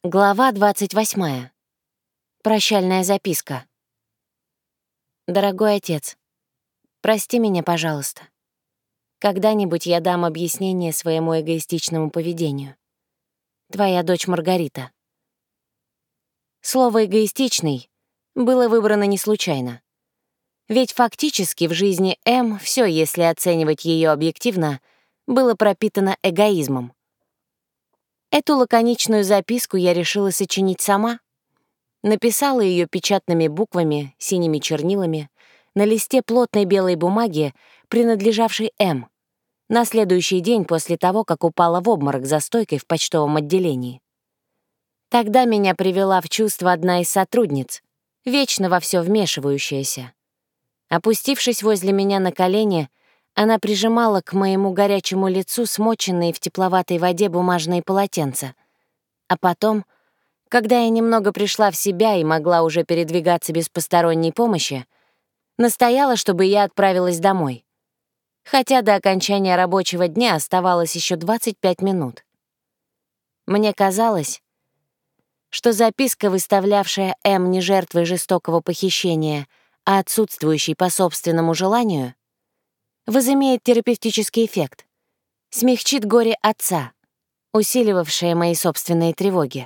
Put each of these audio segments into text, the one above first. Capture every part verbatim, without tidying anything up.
Глава двадцать восьмая. Прощальная записка. Дорогой отец, прости меня, пожалуйста. Когда-нибудь я дам объяснение своему эгоистичному поведению. Твоя дочь Маргарита. Слово «эгоистичный» было выбрано не случайно. Ведь фактически в жизни М все, если оценивать ее объективно, было пропитано эгоизмом. Эту лаконичную записку я решила сочинить сама. Написала ее печатными буквами, синими чернилами, на листе плотной белой бумаги, принадлежавшей М, на следующий день после того, как упала в обморок за стойкой в почтовом отделении. Тогда меня привела в чувство одна из сотрудниц, вечно во все вмешивающаяся. Опустившись возле меня на колени, она прижимала к моему горячему лицу смоченные в тепловатой воде бумажные полотенца. А потом, когда я немного пришла в себя и могла уже передвигаться без посторонней помощи, настояла, чтобы я отправилась домой. Хотя до окончания рабочего дня оставалось еще двадцать пять минут. Мне казалось, что записка, выставлявшая М не жертвой жестокого похищения, а отсутствующей по собственному желанию, возымеет терапевтический эффект, смягчит горе отца, усиливавшее мои собственные тревоги.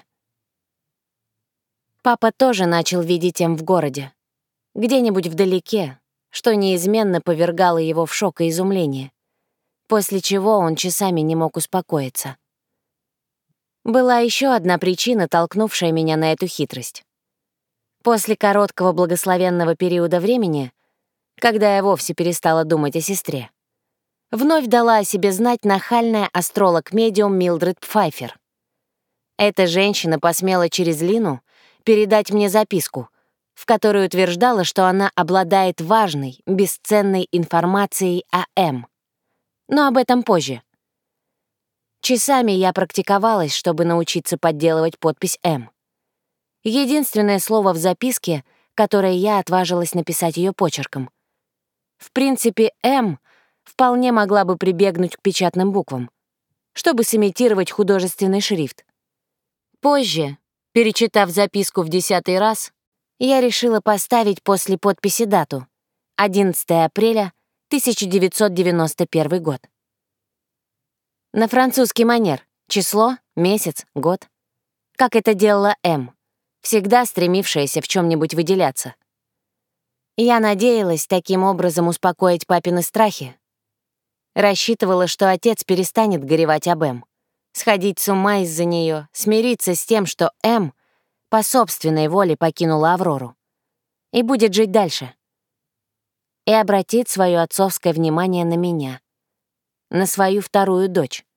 Папа тоже начал видеть М в городе, где-нибудь вдалеке, что неизменно повергало его в шок и изумление, после чего он часами не мог успокоиться. Была еще одна причина, толкнувшая меня на эту хитрость. После короткого благословенного периода времени, когда я вовсе перестала думать о сестре, вновь дала о себе знать нахальная астролог-медиум Милдред Пфайфер. Эта женщина посмела через Лину передать мне записку, в которой утверждала, что она обладает важной, бесценной информацией о М. Но об этом позже. Часами я практиковалась, чтобы научиться подделывать подпись М. Единственное слово в записке, которое я отважилась написать ее почерком. В принципе, М вполне могла бы прибегнуть к печатным буквам, чтобы сымитировать художественный шрифт. Позже, перечитав записку в десятый раз, я решила поставить после подписи дату — одиннадцатое апреля тысяча девятьсот девяносто первый год. На французский манер — число, месяц, год. Как это делала М, всегда стремившаяся в чем-нибудь выделяться. Я надеялась таким образом успокоить папины страхи. Рассчитывала, что отец перестанет горевать об М, сходить с ума из-за нее, смириться с тем, что М по собственной воле покинула Аврору и будет жить дальше. И обратит свое отцовское внимание на меня, на свою вторую дочь.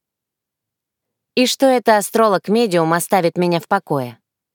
И что это астролог-медиум оставит меня в покое.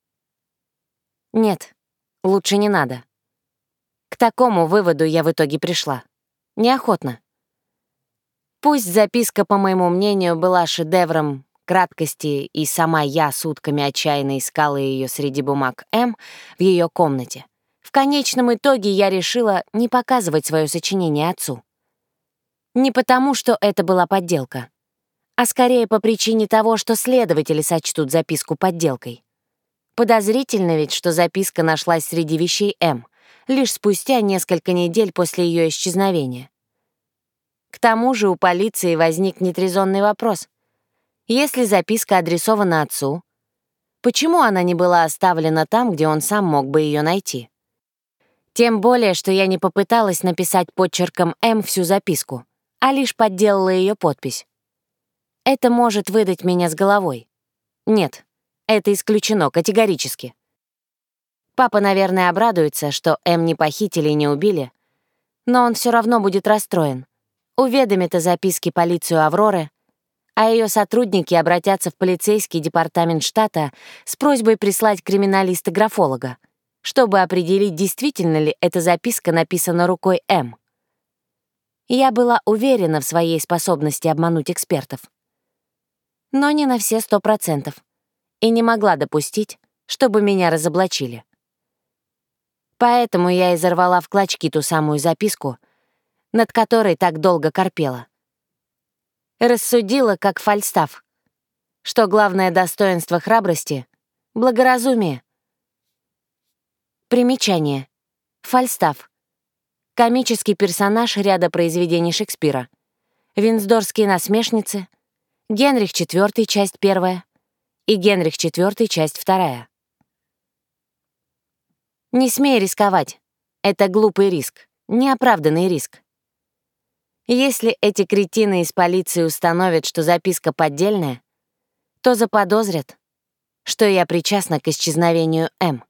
Нет, лучше не надо. К такому выводу я в итоге пришла. Неохотно. Пусть записка, по моему мнению, была шедевром краткости, и сама я сутками отчаянно искала ее среди бумаг М в ее комнате, в конечном итоге я решила не показывать свое сочинение отцу. Не потому, что это была подделка, а скорее по причине того, что следователи сочтут записку подделкой. Подозрительно ведь, что записка нашлась среди вещей М лишь спустя несколько недель после ее исчезновения. К тому же у полиции возник нетрезонный вопрос. Если записка адресована отцу, почему она не была оставлена там, где он сам мог бы ее найти? Тем более, что я не попыталась написать подчерком М всю записку, а лишь подделала ее подпись. Это может выдать меня с головой. Нет, это исключено категорически. Папа, наверное, обрадуется, что М не похитили и не убили, но он все равно будет расстроен. Уведомит о записке полицию Авроры, а ее сотрудники обратятся в полицейский департамент штата с просьбой прислать криминалиста-графолога, чтобы определить, действительно ли эта записка написана рукой М. Я была уверена в своей способности обмануть экспертов. Но не на все сто процентов, и не могла допустить, чтобы меня разоблачили. Поэтому я изорвала в клочки ту самую записку, над которой так долго корпела. Рассудила, как Фальстаф, что главное достоинство храбрости Благоразумие. Примечание. Фальстаф. Комический персонаж ряда произведений Шекспира. Винсдорские насмешницы, Генрих четвёртый, часть первая и Генрих четвёртый, часть вторая. Не смей рисковать. Это глупый риск, неоправданный риск. Если эти кретины из полиции установят, что записка поддельная, то заподозрят, что я причастна к исчезновению М.